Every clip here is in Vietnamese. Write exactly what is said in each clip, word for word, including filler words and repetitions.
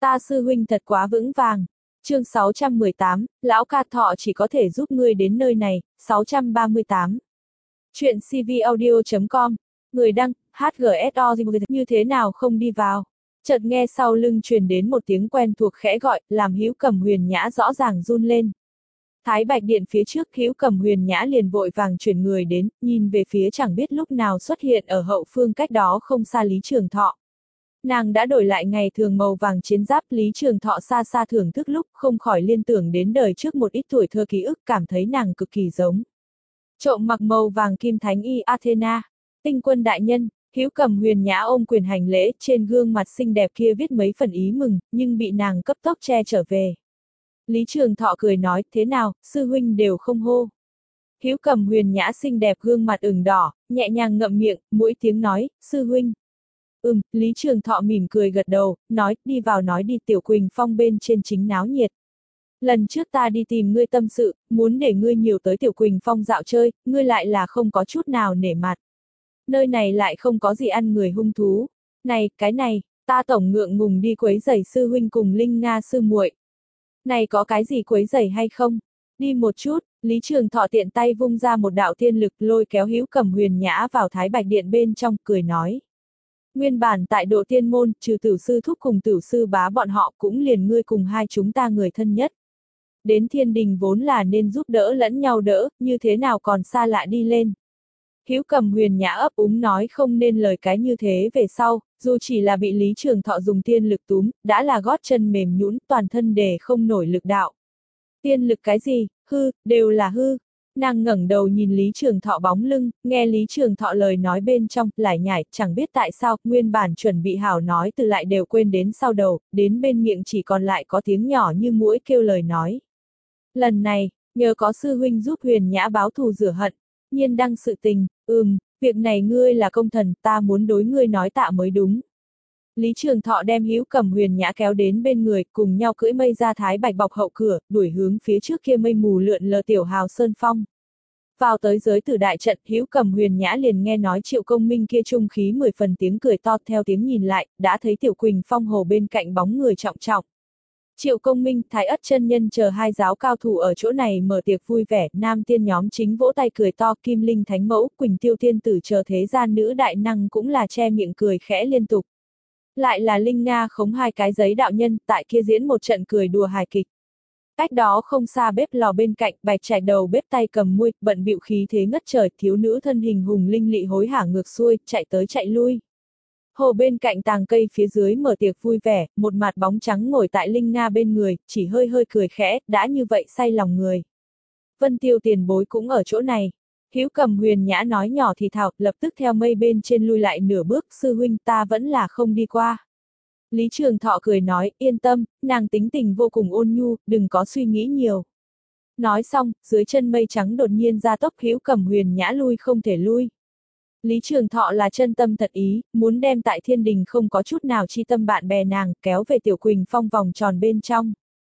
Ta sư huynh thật quá vững vàng. Chương sáu trăm mười tám, lão ca thọ chỉ có thể giúp ngươi đến nơi này, sáu trăm ba mươi tám. Chuyện cvaudio chấm com, người đăng, hát giê ét o như thế nào không đi vào. Chợt nghe sau lưng truyền đến một tiếng quen thuộc khẽ gọi, làm Hữu Cầm Huyền Nhã rõ ràng run lên. Thái Bạch Điện phía trước, Hữu Cầm Huyền Nhã liền vội vàng chuyển người đến, nhìn về phía chẳng biết lúc nào xuất hiện ở hậu phương cách đó không xa Lý Trường Thọ. Nàng đã đổi lại ngày thường màu vàng chiến giáp, Lý Trường Thọ xa xa thưởng thức lúc không khỏi liên tưởng đến đời trước một ít tuổi thơ ký ức, cảm thấy nàng cực kỳ giống. Trộm mặc màu vàng kim thánh y Athena, tinh quân đại nhân. Hữu Cầm Huyền Nhã ôm quyền hành lễ, trên gương mặt xinh đẹp kia viết mấy phần ý mừng, nhưng bị nàng cấp tốc che trở về. Lý Trường Thọ cười nói, thế nào, sư huynh đều không hô. Hữu Cầm Huyền Nhã xinh đẹp gương mặt ửng đỏ, nhẹ nhàng ngậm miệng, mỗi tiếng nói, sư huynh. Ừm, Lý Trường Thọ mỉm cười gật đầu, nói, đi vào nói đi. Tiểu Quỳnh Phong bên trên chính náo nhiệt. Lần trước ta đi tìm ngươi tâm sự, muốn để ngươi nhiều tới Tiểu Quỳnh Phong dạo chơi, ngươi lại là không có chút nào nể mặt. Nơi này lại không có gì ăn người hung thú. Này, cái này, ta tổng ngượng ngùng đi quấy rầy sư huynh cùng Linh Nga sư muội. Này có cái gì quấy rầy hay không? Đi một chút. Lý Trường Thọ tiện tay vung ra một đạo thiên lực, lôi kéo Hữu Cầm Huyền Nhã vào Thái Bạch Điện bên trong, cười nói. Nguyên bản tại Độ Tiên môn, trừ Tử sư thúc cùng Tử sư bá bọn họ, cũng liền ngươi cùng hai chúng ta người thân nhất. Đến thiên đình vốn là nên giúp đỡ lẫn nhau đỡ, như thế nào còn xa lạ đi lên. Hữu Cầm Huyền Nhã ấp úng nói không nên lời cái như thế về sau, dù chỉ là bị Lý Trường Thọ dùng tiên lực túm, đã là gót chân mềm nhũn, toàn thân để không nổi lực đạo. Tiên lực cái gì, hư, đều là hư. Nàng ngẩng đầu nhìn Lý Trường Thọ bóng lưng, nghe Lý Trường Thọ lời nói bên trong, lải nhải, chẳng biết tại sao, nguyên bản chuẩn bị hảo nói từ lại đều quên đến sau đầu, đến bên miệng chỉ còn lại có tiếng nhỏ như muỗi kêu lời nói. Lần này, nhờ có sư huynh giúp Huyền Nhã báo thù rửa hận, nhiên đăng sự tình, ừm, việc này ngươi là công thần, ta muốn đối ngươi nói tạ mới đúng. Lý Trường Thọ đem Hữu Cầm Huyền Nhã kéo đến bên người, cùng nhau cưỡi mây ra Thái Bạch bọc hậu cửa, đuổi hướng phía trước kia mây mù lượn lờ tiểu hào sơn phong. Vào tới giới tử đại trận, Hữu Cầm Huyền Nhã liền nghe nói Triệu Công Minh kia trung khí mười phần tiếng cười to, theo tiếng nhìn lại, đã thấy Tiểu Quỳnh Phong hồ bên cạnh bóng người trọng trọng. Triệu Công Minh, Thái Ất chân nhân chờ hai giáo cao thủ ở chỗ này mở tiệc vui vẻ, nam tiên nhóm chính vỗ tay cười to, Kim Linh Thánh Mẫu, Quỳnh Tiêu Tiên Tử chờ thế gian nữ đại năng cũng là che miệng cười khẽ liên tục. Lại là Linh Nga khống hai cái giấy đạo nhân, tại kia diễn một trận cười đùa hài kịch. Cách đó không xa bếp lò bên cạnh, Bạch Trạch đầu bếp tay cầm muôi, bận bịu khí thế ngất trời, thiếu nữ thân hình hùng linh lị hối hả ngược xuôi, chạy tới chạy lui. Hồ bên cạnh tàng cây phía dưới mở tiệc vui vẻ, một mặt bóng trắng ngồi tại Linh Nga bên người, chỉ hơi hơi cười khẽ, đã như vậy say lòng người. Vân Tiêu tiền bối cũng ở chỗ này. Hữu Cầm Huyền Nhã nói nhỏ thì thào, lập tức theo mây bên trên lui lại nửa bước, sư huynh ta vẫn là không đi qua. Lý Trường Thọ cười nói, yên tâm, nàng tính tình vô cùng ôn nhu, đừng có suy nghĩ nhiều. Nói xong, dưới chân mây trắng đột nhiên ra tốc, Hữu Cầm Huyền Nhã lui không thể lui. Lý Trường Thọ là chân tâm thật ý, muốn đem tại thiên đình không có chút nào chi tâm bạn bè nàng, kéo về Tiểu Quỳnh Phong vòng tròn bên trong.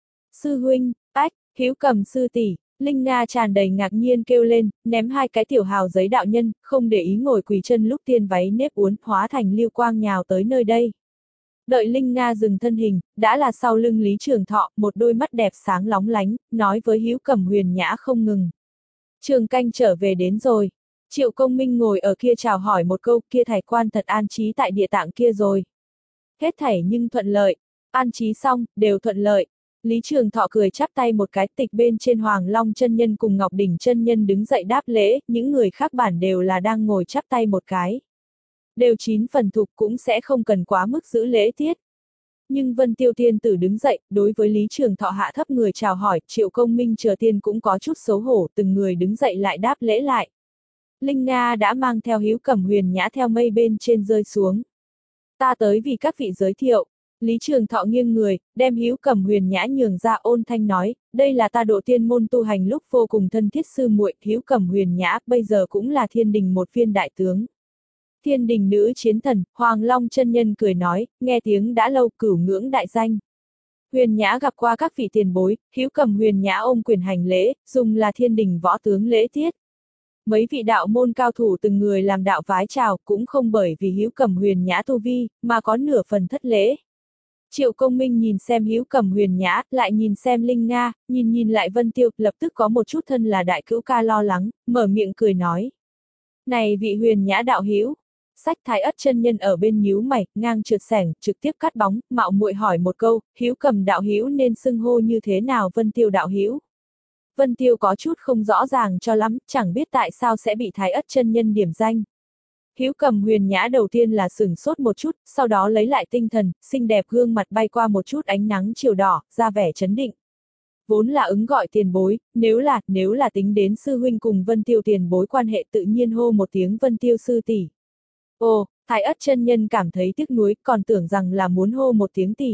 Sư huynh, ách, Hữu Cầm sư tỷ. Linh Nga tràn đầy ngạc nhiên kêu lên, ném hai cái tiểu hào giấy đạo nhân, không để ý ngồi quỳ chân lúc tiên váy nếp uốn, hóa thành lưu quang nhào tới nơi đây. Đợi Linh Nga dừng thân hình, đã là sau lưng Lý Trường Thọ, một đôi mắt đẹp sáng lóng lánh, nói với Hữu Cầm Huyền Nhã không ngừng. Trường canh trở về đến rồi. Triệu Công Minh ngồi ở kia chào hỏi một câu, kia thải quan thật an trí tại địa tạng kia rồi. Hết thảy nhưng thuận lợi, an trí xong, đều thuận lợi. Lý Trường Thọ cười chắp tay một cái, tịch bên trên Hoàng Long chân nhân cùng Ngọc Đỉnh chân nhân đứng dậy đáp lễ, những người khác bản đều là đang ngồi chắp tay một cái. Đều chín phần thục cũng sẽ không cần quá mức giữ lễ tiết. Nhưng Vân Tiêu Tiên Tử đứng dậy, đối với Lý Trường Thọ hạ thấp người chào hỏi, Triệu Công Minh chờ tiên cũng có chút xấu hổ, từng người đứng dậy lại đáp lễ lại. Linh Nga đã mang theo Hữu Cầm Huyền Nhã theo mây bên trên rơi xuống. Ta tới vì các vị giới thiệu. Lý Trường Thọ nghiêng người, đem Hữu Cầm Huyền Nhã nhường ra, ôn thanh nói, đây là ta Độ Tiên môn tu hành lúc vô cùng thân thiết sư muội, Hữu Cầm Huyền Nhã, bây giờ cũng là thiên đình một viên đại tướng. Thiên đình nữ chiến thần, Hoàng Long chân nhân cười nói, nghe tiếng đã lâu, cửu ngưỡng đại danh. Huyền Nhã gặp qua các vị tiền bối, Hữu Cầm Huyền Nhã ôm quyền hành lễ, dùng là thiên đình võ tướng lễ tiết. Mấy vị đạo môn cao thủ từng người làm đạo vái chào, cũng không bởi vì Hữu Cầm Huyền Nhã tu vi, mà có nửa phần thất lễ. Triệu Công Minh nhìn xem Hữu Cầm Huyền Nhã, lại nhìn xem Linh Nga, nhìn nhìn lại Vân Tiêu, lập tức có một chút thân là đại cữu ca lo lắng, mở miệng cười nói. Này vị Huyền Nhã đạo hữu, sách Thái Ất chân nhân ở bên nhíu mày, ngang trượt sẻng, trực tiếp cắt bóng, mạo muội hỏi một câu, Hữu Cầm đạo hữu nên xưng hô như thế nào Vân Tiêu đạo hữu? Vân Tiêu có chút không rõ ràng cho lắm, chẳng biết tại sao sẽ bị Thái Ất chân nhân điểm danh. Hữu Cầm Huyền Nhã đầu tiên là sửng sốt một chút, sau đó lấy lại tinh thần, xinh đẹp gương mặt bay qua một chút ánh nắng chiều đỏ, ra vẻ chấn định. Vốn là ứng gọi tiền bối, nếu là, nếu là tính đến sư huynh cùng Vân Tiêu tiền bối quan hệ tự nhiên hô một tiếng Vân Tiêu sư tỷ. Ồ, Thái Ất chân nhân cảm thấy tiếc nuối, còn tưởng rằng là muốn hô một tiếng tỷ.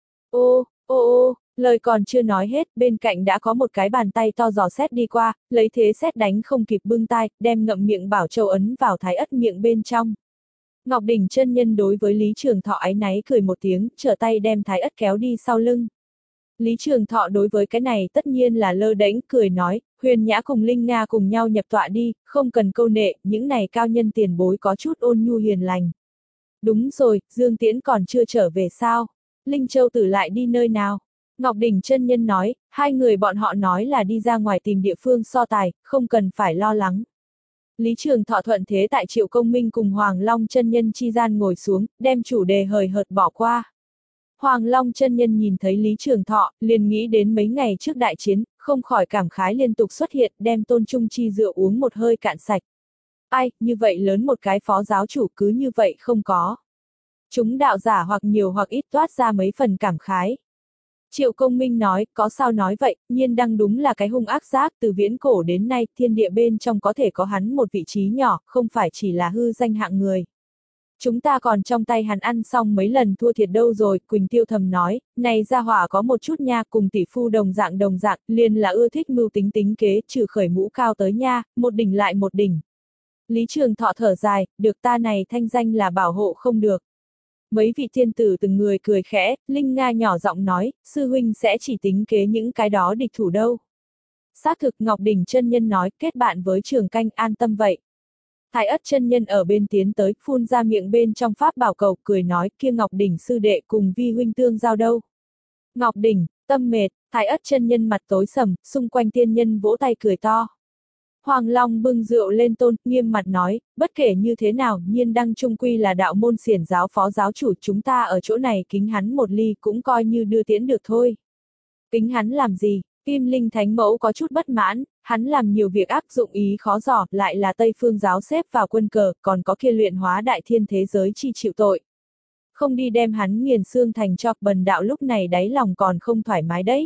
Ô, ô ô, lời còn chưa nói hết, bên cạnh đã có một cái bàn tay to dò xét đi qua, lấy thế xét đánh không kịp bưng tai, đem ngậm miệng Bảo Châu ấn vào Thái Ất miệng bên trong. Ngọc Đỉnh chân nhân đối với Lý Trường Thọ áy náy cười một tiếng, trở tay đem Thái Ất kéo đi sau lưng. Lý Trường Thọ đối với cái này tất nhiên là lơ đễnh, cười nói, Huyền Nhã cùng Linh Nga cùng nhau nhập tọa đi, không cần câu nệ, những này cao nhân tiền bối có chút ôn nhu hiền lành. Đúng rồi, Dương Tiễn còn chưa trở về sao? Linh Châu Tử lại đi nơi nào? Ngọc Đỉnh chân nhân nói, hai người bọn họ nói là đi ra ngoài tìm địa phương so tài, không cần phải lo lắng. Lý Trường Thọ thuận thế tại Triệu Công Minh cùng Hoàng Long chân nhân chi gian ngồi xuống, đem chủ đề hời hợt bỏ qua. Hoàng Long chân nhân nhìn thấy Lý Trường Thọ, liền nghĩ đến mấy ngày trước đại chiến, không khỏi cảm khái liên tục xuất hiện, đem Tôn Trung Chi rượu uống một hơi cạn sạch. Ai, như vậy lớn một cái phó giáo chủ cứ như vậy không có. Chúng đạo giả hoặc nhiều hoặc ít toát ra mấy phần cảm khái. Triệu Công Minh nói, có sao nói vậy, Nhiên Đăng đúng là cái hung ác giác, từ viễn cổ đến nay, thiên địa bên trong có thể có hắn một vị trí nhỏ, không phải chỉ là hư danh hạng người. Chúng ta còn trong tay hắn ăn xong mấy lần thua thiệt đâu rồi, Quỳnh Tiêu thầm nói, này gia hỏa có một chút nha, cùng tỷ phu đồng dạng đồng dạng, liền là ưa thích mưu tính tính kế, trừ khởi mũ cao tới nha, một đỉnh lại một đỉnh. Lý Trường Thọ thở dài, được ta này thanh danh là bảo hộ không được. Mấy vị thiên tử từng người cười khẽ, Linh Nga nhỏ giọng nói, sư huynh sẽ chỉ tính kế những cái đó địch thủ đâu. Xác thực Ngọc Đỉnh chân nhân nói, kết bạn với Trường Canh an tâm vậy. Thái Ất chân nhân ở bên tiến tới, phun ra miệng bên trong pháp bảo cầu, cười nói, kia Ngọc Đỉnh sư đệ cùng vi huynh tương giao đâu. Ngọc Đỉnh, tâm mệt, Thái Ất chân nhân mặt tối sầm, xung quanh tiên nhân vỗ tay cười to. Hoàng Long bưng rượu lên tôn, nghiêm mặt nói, bất kể như thế nào, Nhiên Đăng trung quy là đạo môn xiển giáo phó giáo chủ, chúng ta ở chỗ này kính hắn một ly cũng coi như đưa tiễn được thôi. Kính hắn làm gì? Kim Linh Thánh Mẫu có chút bất mãn, hắn làm nhiều việc áp dụng ý khó dò, lại là Tây Phương giáo xếp vào quân cờ, còn có kia luyện hóa đại thiên thế giới chi chịu tội. Không đi đem hắn nghiền xương thành cho bần đạo lúc này đáy lòng còn không thoải mái đấy.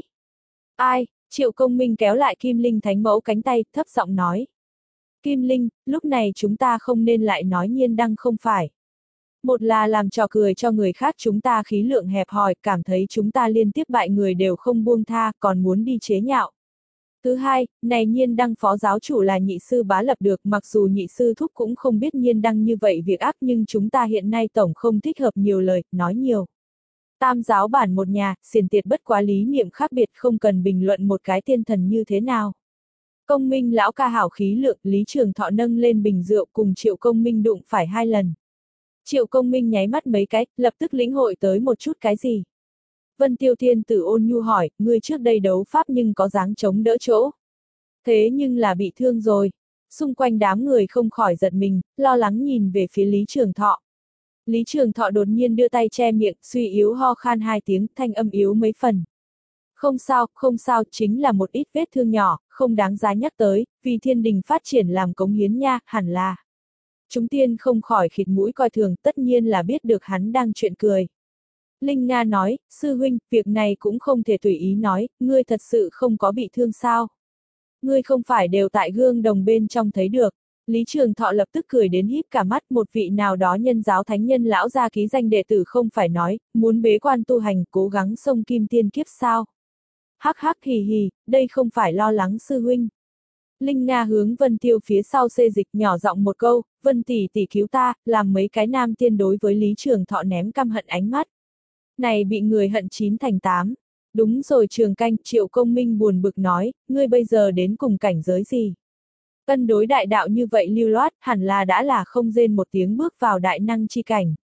Ai? Triệu Công Minh kéo lại Kim Linh Thánh Mẫu cánh tay, thấp giọng nói. Kim Linh, lúc này chúng ta không nên lại nói Nhiên Đăng không phải. Một là làm trò cười cho người khác, chúng ta khí lượng hẹp hòi, cảm thấy chúng ta liên tiếp bại người đều không buông tha, còn muốn đi chế nhạo. Thứ hai, này Nhiên Đăng phó giáo chủ là nhị sư bá lập được, mặc dù nhị sư thúc cũng không biết Nhiên Đăng như vậy việc ác, nhưng chúng ta hiện nay tổng không thích hợp nhiều lời, nói nhiều. Tam giáo bản một nhà, xiển tiệt bất quá lý niệm khác biệt, không cần bình luận một cái tiên thần như thế nào. Công Minh lão ca hảo khí lượng, Lý Trường Thọ nâng lên bình rượu cùng Triệu Công Minh đụng phải hai lần. Triệu Công Minh nháy mắt mấy cái, lập tức lĩnh hội tới một chút cái gì. Vân Tiêu Thiên Tử ôn nhu hỏi, ngươi trước đây đấu pháp nhưng có dáng chống đỡ chỗ. Thế nhưng là bị thương rồi. Xung quanh đám người không khỏi giật mình, lo lắng nhìn về phía Lý Trường Thọ. Lý Trường Thọ đột nhiên đưa tay che miệng, suy yếu ho khan hai tiếng, thanh âm yếu mấy phần. Không sao, không sao, chính là một ít vết thương nhỏ, không đáng giá nhắc tới, vì thiên đình phát triển làm cống hiến nha, hẳn là. Chúng tiên không khỏi khịt mũi coi thường, tất nhiên là biết được hắn đang chuyện cười. Linh Nga nói, sư huynh, việc này cũng không thể tùy ý nói, ngươi thật sự không có bị thương sao. Ngươi không phải đều tại gương đồng bên trong thấy được. Lý Trường Thọ lập tức cười đến híp cả mắt, một vị nào đó nhân giáo thánh nhân lão gia ký danh đệ tử không phải nói, muốn bế quan tu hành, cố gắng xông kim tiên kiếp sao. Hắc hắc hì hì, đây không phải lo lắng sư huynh. Linh Nga hướng Vân Tiêu phía sau xê dịch nhỏ giọng một câu, Vân tỷ tỷ cứu ta, làm mấy cái nam tiên đối với Lý Trường Thọ ném căm hận ánh mắt. Này bị người hận chín thành tám. Đúng rồi Trường Canh, Triệu Công Minh buồn bực nói, ngươi bây giờ đến cùng cảnh giới gì? Cân đối đại đạo như vậy lưu loát, hẳn là đã là không rên một tiếng bước vào đại năng chi cảnh.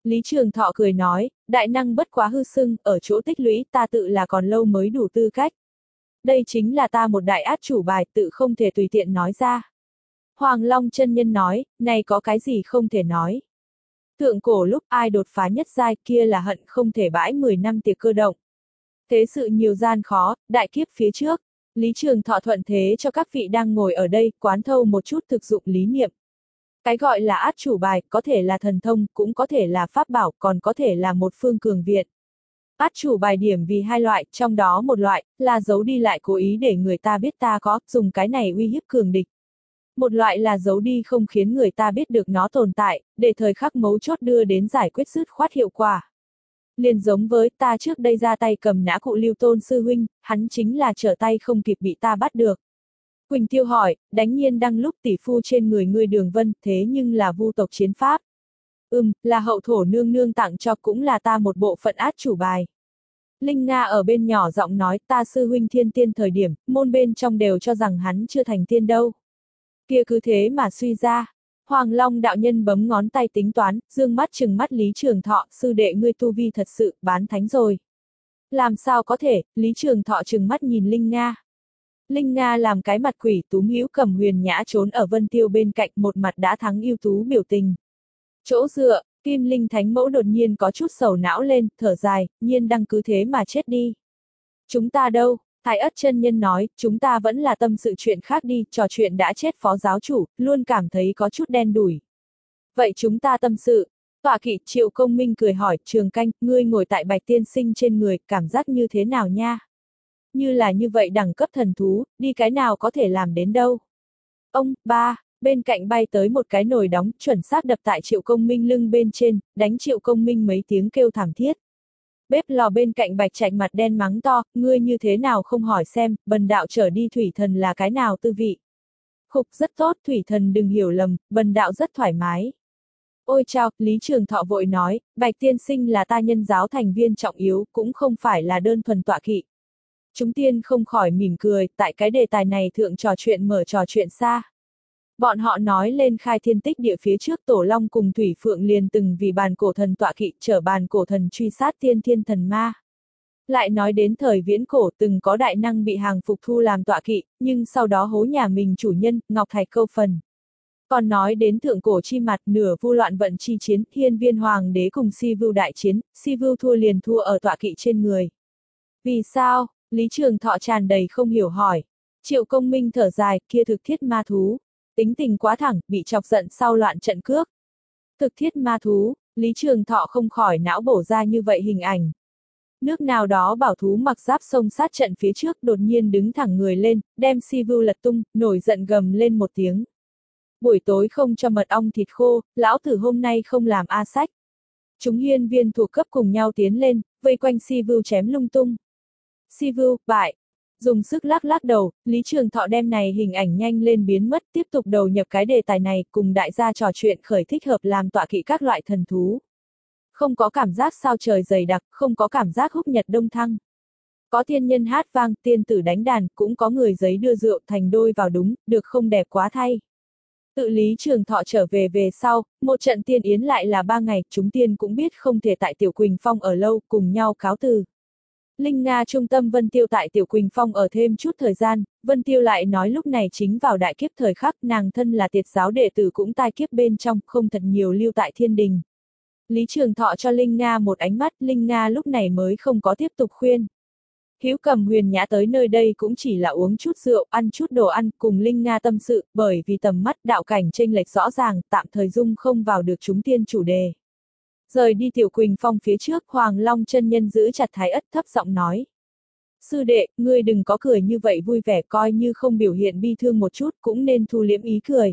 Lý Trường Thọ cười nói, đại năng bất quá hư xưng, ở chỗ tích lũy ta tự là còn lâu mới đủ tư cách. Đây chính là ta một đại át chủ bài, tự không thể tùy tiện nói ra. Hoàng Long chân nhân nói, này có cái gì không thể nói. Thượng cổ lúc ai đột phá nhất giai kia là hận không thể bãi mười năm tiệc cơ động. Thế sự nhiều gian khó, đại kiếp phía trước. Lý Trường Thọ thuận thế cho các vị đang ngồi ở đây, quán thâu một chút thực dụng lý niệm. Cái gọi là át chủ bài, có thể là thần thông, cũng có thể là pháp bảo, còn có thể là một phương cường viện. Át chủ bài điểm vì hai loại, trong đó một loại, là giấu đi lại cố ý để người ta biết ta có, dùng cái này uy hiếp cường địch. Một loại là giấu đi không khiến người ta biết được nó tồn tại, để thời khắc mấu chốt đưa đến giải quyết dứt khoát hiệu quả. Liền giống với ta trước đây ra tay cầm nã cụ Lưu Tôn sư huynh, hắn chính là trở tay không kịp bị ta bắt được. Quỳnh Tiêu hỏi, đánh nhiên đăng lúc tỷ phu trên người ngươi Đường Vân, thế nhưng là vu tộc chiến pháp. Ừm, là hậu thổ nương nương tặng cho, cũng là ta một bộ phận át chủ bài. Linh Nga ở bên nhỏ giọng nói, ta sư huynh thiên tiên thời điểm, môn bên trong đều cho rằng hắn chưa thành tiên đâu. Kia cứ thế mà suy ra. Hoàng Long đạo nhân bấm ngón tay tính toán, dương mắt trừng mắt Lý Trường Thọ, sư đệ ngươi tu vi thật sự, bán thánh rồi. Làm sao có thể, Lý Trường Thọ trừng mắt nhìn Linh Nga. Linh Nga làm cái mặt quỷ, túm hữu cầm huyền nhã trốn ở Vân Tiêu bên cạnh, một mặt đã thắng yêu tú biểu tình. Chỗ dựa, Kim Linh Thánh Mẫu đột nhiên có chút sầu não lên, thở dài, nhiên đăng cứ thế mà chết đi. Chúng ta đâu? Thái Ất chân nhân nói, chúng ta vẫn là tâm sự chuyện khác đi, trò chuyện đã chết phó giáo chủ, luôn cảm thấy có chút đen đủi. Vậy chúng ta tâm sự. Tọa kỵ Triệu Công Minh cười hỏi, Trường Canh, ngươi ngồi tại Bạch Tiên Sinh trên người, cảm giác như thế nào nha? Như là như vậy đẳng cấp thần thú, đi cái nào có thể làm đến đâu? Ông, ba, bên cạnh bay tới một cái nồi đóng, chuẩn xác đập tại Triệu Công Minh lưng bên trên, đánh Triệu Công Minh mấy tiếng kêu thảm thiết. Bếp lò bên cạnh Bạch Trạch mặt đen mắng to, ngươi như thế nào không hỏi xem, bần đạo trở đi thủy thần là cái nào tư vị. Khục rất tốt, thủy thần đừng hiểu lầm, bần đạo rất thoải mái. Ôi chao, Lý Trường Thọ vội nói, Bạch tiên sinh là ta nhân giáo thành viên trọng yếu, cũng không phải là đơn thuần tọa kỵ. Chúng tiên không khỏi mỉm cười, tại cái đề tài này thượng trò chuyện mở trò chuyện xa. Bọn họ nói lên khai thiên tích địa phía trước Tổ Long cùng Thủy Phượng liền từng vì bàn cổ thần tọa kỵ trở bàn cổ thần truy sát tiên thiên thần ma. Lại nói đến thời viễn cổ từng có đại năng bị hàng phục thu làm tọa kỵ, nhưng sau đó hố nhà mình chủ nhân, Ngọc Thạch câu phần. Còn nói đến thượng cổ chi mặt nửa vu loạn vận chi chiến, Hiên Viên Hoàng đế cùng Si Vưu đại chiến, Si Vưu thua liền thua ở tọa kỵ trên người. Vì sao? Lý Trường Thọ tràn đầy không hiểu hỏi. Triệu Công Minh thở dài, kia thực thiết ma thú. Tính tình quá thẳng, bị chọc giận sau loạn trận cước. Thực thiết ma thú, Lý Trường Thọ không khỏi não bổ ra như vậy hình ảnh. Nước nào đó bảo thú mặc giáp sông sát trận phía trước đột nhiên đứng thẳng người lên, đem Si Vưu lật tung, nổi giận gầm lên một tiếng. Buổi tối không cho mật ong thịt khô, lão tử hôm nay không làm a sách. Chúng hiên viên thuộc cấp cùng nhau tiến lên, vây quanh Si Vưu chém lung tung. Si Vưu, bại. Dùng sức lắc lắc đầu, Lý Trường Thọ đem này hình ảnh nhanh lên biến mất, tiếp tục đầu nhập cái đề tài này, cùng đại gia trò chuyện khởi thích hợp làm tọa kỵ các loại thần thú. Không có cảm giác sao trời dày đặc, không có cảm giác húc nhật đông thăng. Có tiên nhân hát vang, tiên tử đánh đàn, cũng có người giấy đưa rượu thành đôi vào đúng, được không đẹp quá thay. Tự Lý Trường Thọ trở về về sau, một trận tiên yến lại là ba ngày, chúng tiên cũng biết không thể tại Tiểu Quỳnh Phong ở lâu, cùng nhau cáo từ. Linh Nga trung tâm Vân Tiêu tại Tiểu Quỳnh Phong ở thêm chút thời gian, Vân Tiêu lại nói lúc này chính vào đại kiếp thời khắc, nàng thân là tiệt giáo đệ tử cũng tai kiếp bên trong, không thật nhiều lưu tại thiên đình. Lý Trường Thọ cho Linh Nga một ánh mắt, Linh Nga lúc này mới không có tiếp tục khuyên. Hữu Cầm Huyền Nhã tới nơi đây cũng chỉ là uống chút rượu, ăn chút đồ ăn, cùng Linh Nga tâm sự, bởi vì tầm mắt đạo cảnh chênh lệch rõ ràng, tạm thời dung không vào được chúng tiên chủ đề. Rời đi Tiểu Quỳnh Phong phía trước, Hoàng Long chân nhân giữ chặt Thái Ất thấp giọng nói. Sư đệ, ngươi đừng có cười như vậy vui vẻ, coi như không biểu hiện bi thương một chút, cũng nên thu liễm ý cười.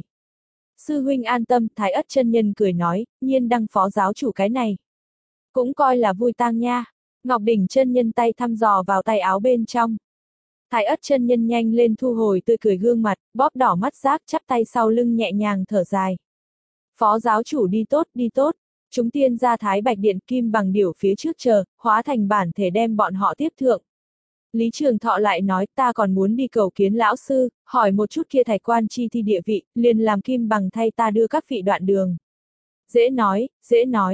Sư huynh an tâm, Thái Ất chân nhân cười nói, nhiên đăng phó giáo chủ cái này. Cũng coi là vui tang nha. Ngọc Đỉnh chân nhân tay thăm dò vào tay áo bên trong. Thái Ất chân nhân nhanh lên thu hồi tươi cười gương mặt, bóp đỏ mắt giác, chắp tay sau lưng nhẹ nhàng thở dài. Phó giáo chủ đi tốt, đi tốt. Chúng tiên ra Thái Bạch Điện kim bằng điểu phía trước chờ, hóa thành bản thể đem bọn họ tiếp thượng. Lý Trường Thọ lại nói, ta còn muốn đi cầu kiến lão sư, hỏi một chút kia thạch quan chi thi địa vị, liền làm kim bằng thay ta đưa các vị đoạn đường. Dễ nói, dễ nói.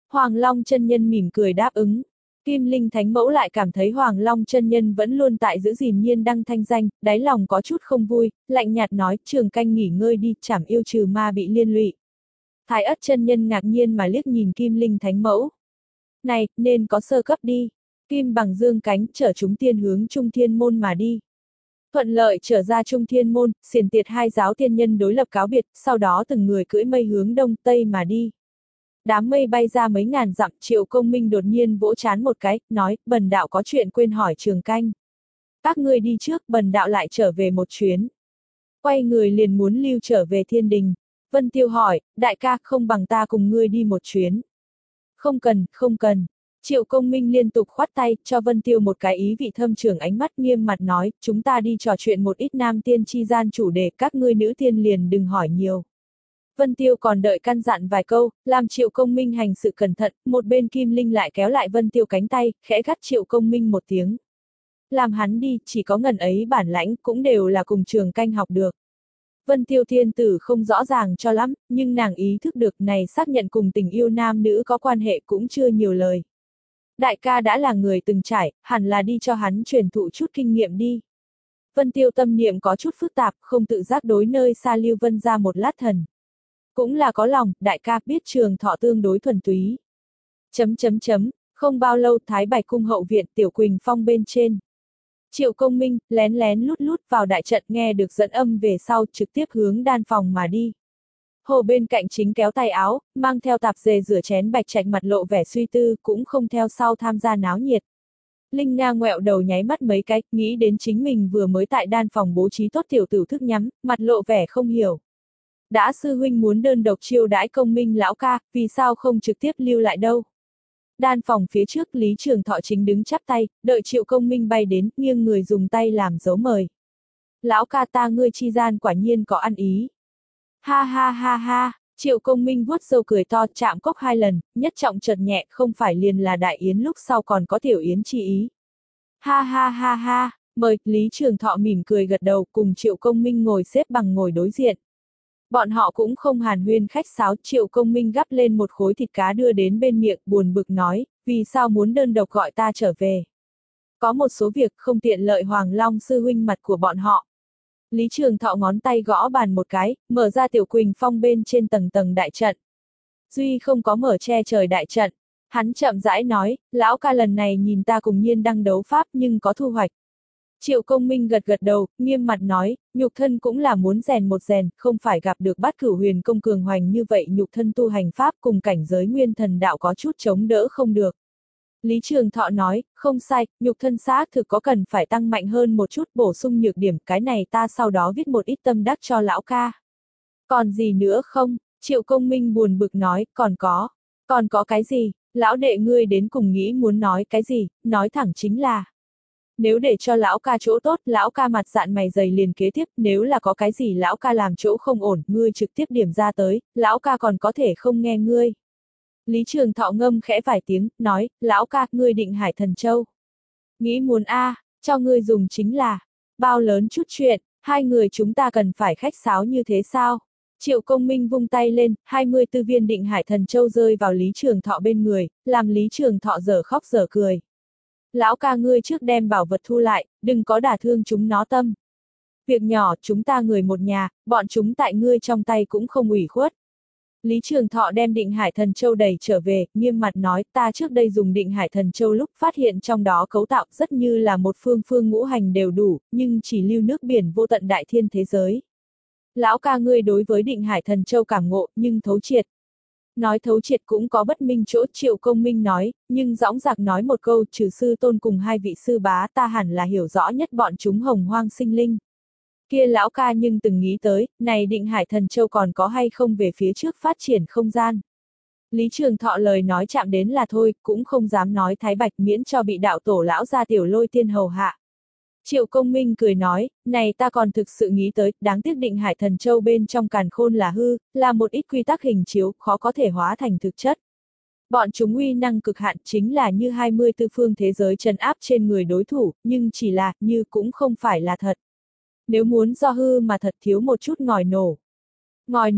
Hoàng Long chân nhân mỉm cười đáp ứng. Kim Linh Thánh Mẫu lại cảm thấy Hoàng Long chân nhân vẫn luôn tại giữ gìn Nhiên Đăng thanh danh, đáy lòng có chút không vui, lạnh nhạt nói, Trường Canh nghỉ ngơi đi, trảm yêu trừ ma bị liên lụy. Thái Ất chân nhân ngạc nhiên mà liếc nhìn Kim Linh Thánh Mẫu. Này, nên có sơ cấp đi. Kim Bằng dương cánh chở chúng tiên hướng Trung Thiên Môn mà đi. Thuận lợi trở ra Trung Thiên Môn, xiển tiệt hai giáo tiên nhân đối lập cáo biệt, sau đó từng người cưỡi mây hướng đông tây mà đi. Đám mây bay ra mấy ngàn dặm, Triệu Công Minh đột nhiên vỗ chán một cái, nói, bần đạo có chuyện quên hỏi Trường Canh. Các ngươi đi trước, bần đạo lại trở về một chuyến. Quay người liền muốn lưu trở về thiên đình. Vân Tiêu hỏi, đại ca, không bằng ta cùng ngươi đi một chuyến. Không cần, không cần. Triệu Công Minh liên tục khoát tay, cho Vân Tiêu một cái ý vị thâm trường ánh mắt nghiêm mặt nói, chúng ta đi trò chuyện một ít nam tiên chi gian chủ đề, các ngươi nữ tiên liền đừng hỏi nhiều. Vân Tiêu còn đợi căn dặn vài câu, làm Triệu Công Minh hành sự cẩn thận, một bên Kim Linh lại kéo lại Vân Tiêu cánh tay, khẽ gắt Triệu Công Minh một tiếng. Làm hắn đi, chỉ có ngần ấy bản lãnh, cũng đều là cùng Trường Canh học được. Vân Tiêu thiên tử không rõ ràng cho lắm, nhưng nàng ý thức được này xác nhận cùng tình yêu nam nữ có quan hệ cũng chưa nhiều lời. Đại ca đã là người từng trải, hẳn là đi cho hắn truyền thụ chút kinh nghiệm đi. Vân Tiêu tâm niệm có chút phức tạp, không tự giác đối nơi xa Lưu Vân ra một lát thần. Cũng là có lòng, đại ca biết Trường Thọ tương đối thuần túy. Chấm chấm chấm, không bao lâu Thái Bạch cung hậu viện Tiểu Quỳnh Phong bên trên. Triệu Công Minh, lén lén lút lút vào đại trận nghe được dẫn âm về sau trực tiếp hướng đan phòng mà đi. Hồ bên cạnh chính kéo tay áo, mang theo tạp dề rửa chén Bạch Trạch mặt lộ vẻ suy tư, cũng không theo sau tham gia náo nhiệt. Linh Nga ngoẹo đầu nháy mắt mấy cái, nghĩ đến chính mình vừa mới tại đan phòng bố trí tốt tiểu tử thức nhắm, mặt lộ vẻ không hiểu. Đã sư huynh muốn đơn độc chiêu đãi Công Minh lão ca, vì sao không trực tiếp lưu lại đâu? Đan phòng phía trước Lý Trường Thọ chính đứng chắp tay, đợi Triệu Công Minh bay đến, nghiêng người dùng tay làm dấu mời. Lão ca ta ngươi chi gian quả nhiên có ăn ý. Ha ha ha ha, Triệu Công Minh vuốt râu cười to, chạm cốc hai lần, nhất trọng chợt nhẹ, không phải liền là đại yến lúc sau còn có tiểu yến chi ý. Ha ha ha ha, mời, Lý Trường Thọ mỉm cười gật đầu, cùng Triệu Công Minh ngồi xếp bằng ngồi đối diện. Bọn họ cũng không hàn huyên khách sáo, Triệu Công Minh gắp lên một khối thịt cá đưa đến bên miệng, buồn bực nói, vì sao muốn đơn độc gọi ta trở về. Có một số việc không tiện lợi Hoàng Long sư huynh mặt của bọn họ. Lý Trường Thọ ngón tay gõ bàn một cái, mở ra Tiểu Quỳnh Phong bên trên tầng tầng đại trận. Duy không có mở che trời đại trận. Hắn chậm rãi nói, lão ca lần này nhìn ta cùng Nhiên đang đấu pháp nhưng có thu hoạch. Triệu Công Minh gật gật đầu, nghiêm mặt nói, nhục thân cũng là muốn rèn một rèn, không phải gặp được Bát Cửu Huyền công cường hoành như vậy nhục thân tu hành pháp cùng cảnh giới nguyên thần đạo có chút chống đỡ không được. Lý Trường Thọ nói, không sai, nhục thân xác thực có cần phải tăng mạnh hơn một chút bổ sung nhược điểm, cái này ta sau đó viết một ít tâm đắc cho lão ca. Còn gì nữa không? Triệu Công Minh buồn bực nói, còn có. Còn có cái gì? Lão đệ ngươi đến cùng nghĩ muốn nói cái gì, nói thẳng chính là. Nếu để cho lão ca chỗ tốt, lão ca mặt dạn mày dày liền kế tiếp, nếu là có cái gì lão ca làm chỗ không ổn, ngươi trực tiếp điểm ra tới, lão ca còn có thể không nghe ngươi. Lý Trường Thọ ngâm khẽ vài tiếng, nói, lão ca, ngươi định Hải Thần Châu. Nghĩ muốn a, à, cho ngươi dùng chính là, bao lớn chút chuyện, hai người chúng ta cần phải khách sáo như thế sao? Triệu Công Minh vung tay lên, hai mươi tư viên định Hải Thần Châu rơi vào Lý Trường Thọ bên người, làm Lý Trường Thọ dở khóc dở cười. Lão ca ngươi trước đem bảo vật thu lại, đừng có đả thương chúng nó tâm. Việc nhỏ, chúng ta người một nhà, bọn chúng tại ngươi trong tay cũng không ủy khuất. Lý Trường Thọ đem định Hải Thần Châu đẩy trở về, nghiêm mặt nói, ta trước đây dùng định Hải Thần Châu lúc phát hiện trong đó cấu tạo rất như là một phương phương ngũ hành đều đủ, nhưng chỉ lưu nước biển vô tận đại thiên thế giới. Lão ca ngươi đối với định Hải Thần Châu cảm ngộ, nhưng thấu triệt. Nói thấu triệt cũng có bất minh chỗ, Triệu Công Minh nói, nhưng dõng dạc nói một câu, trừ sư tôn cùng hai vị sư bá ta hẳn là hiểu rõ nhất bọn chúng hồng hoang sinh linh. Kia lão ca nhưng từng nghĩ tới, này định Hải Thần Châu còn có hay không về phía trước phát triển không gian. Lý Trường Thọ lời nói chạm đến là thôi, cũng không dám nói Thái Bạch miễn cho bị đạo tổ lão ra tiểu lôi tiên hầu hạ. Triệu Công Minh cười nói, này ta còn thực sự nghĩ tới, đáng tiếc định Hải Thần Châu bên trong càn khôn là hư, là một ít quy tắc hình chiếu, khó có thể hóa thành thực chất. Bọn chúng uy năng cực hạn chính là như hai mươi tư phương thế giới trấn áp trên người đối thủ, nhưng chỉ là, như cũng không phải là thật. Nếu muốn do hư mà thật thiếu một chút ngòi nổ. Ngòi nổ,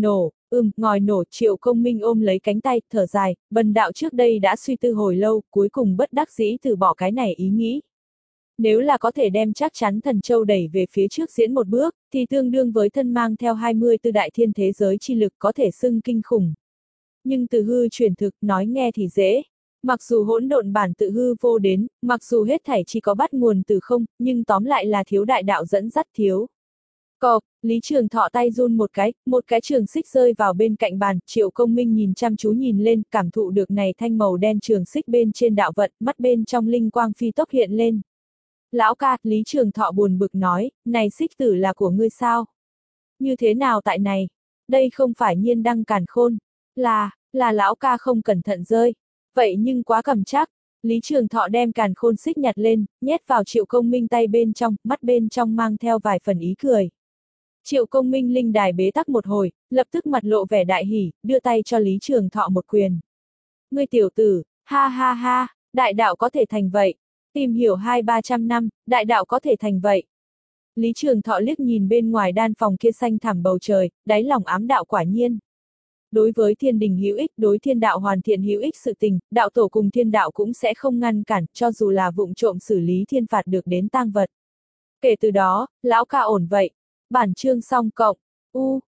Ừm, ngòi nổ. Triệu Công Minh ôm lấy cánh tay, thở dài, bần đạo trước đây đã suy tư hồi lâu, cuối cùng bất đắc dĩ từ bỏ cái này ý nghĩ. Nếu là có thể đem chắc chắn thần châu đẩy về phía trước diễn một bước, thì tương đương với thân mang theo hai mươi tư đại thiên thế giới chi lực có thể xưng kinh khủng. Nhưng từ hư chuyển thực, nói nghe thì dễ. Mặc dù hỗn độn bản tự hư vô đến, mặc dù hết thảy chỉ có bắt nguồn từ không, nhưng tóm lại là thiếu đại đạo dẫn dắt thiếu. Cọp, Lý Trường Thọ tay run một cái, một cái trường xích rơi vào bên cạnh bàn, Triệu Công Minh nhìn chăm chú nhìn lên, cảm thụ được này thanh màu đen trường xích bên trên đạo vận, mắt bên trong linh quang phi tốc hiện lên. Lão ca, Lý Trường Thọ buồn bực nói, này xích tử là của ngươi sao? Như thế nào tại này? Đây không phải nhiên đăng càn khôn. Là, là lão ca không cẩn thận rơi. Vậy nhưng quá cầm chắc. Lý Trường Thọ đem càn khôn xích nhặt lên, nhét vào Triệu Công Minh tay bên trong, mắt bên trong mang theo vài phần ý cười. Triệu Công Minh linh đài bế tắc một hồi, lập tức mặt lộ vẻ đại hỉ, đưa tay cho Lý Trường Thọ một quyền. Ngươi tiểu tử, ha ha ha, đại đạo có thể thành vậy. Tìm hiểu hai ba trăm năm, đại đạo có thể thành vậy. Lý Trường Thọ liếc nhìn bên ngoài đan phòng kia xanh thẳm bầu trời, đáy lòng ám đạo quả nhiên. Đối với thiên đình hữu ích, đối thiên đạo hoàn thiện hữu ích sự tình, đạo tổ cùng thiên đạo cũng sẽ không ngăn cản, cho dù là vụng trộm xử lý thiên phạt được đến tang vật. Kể từ đó, lão ca ổn vậy. Bản chương xong cộng. U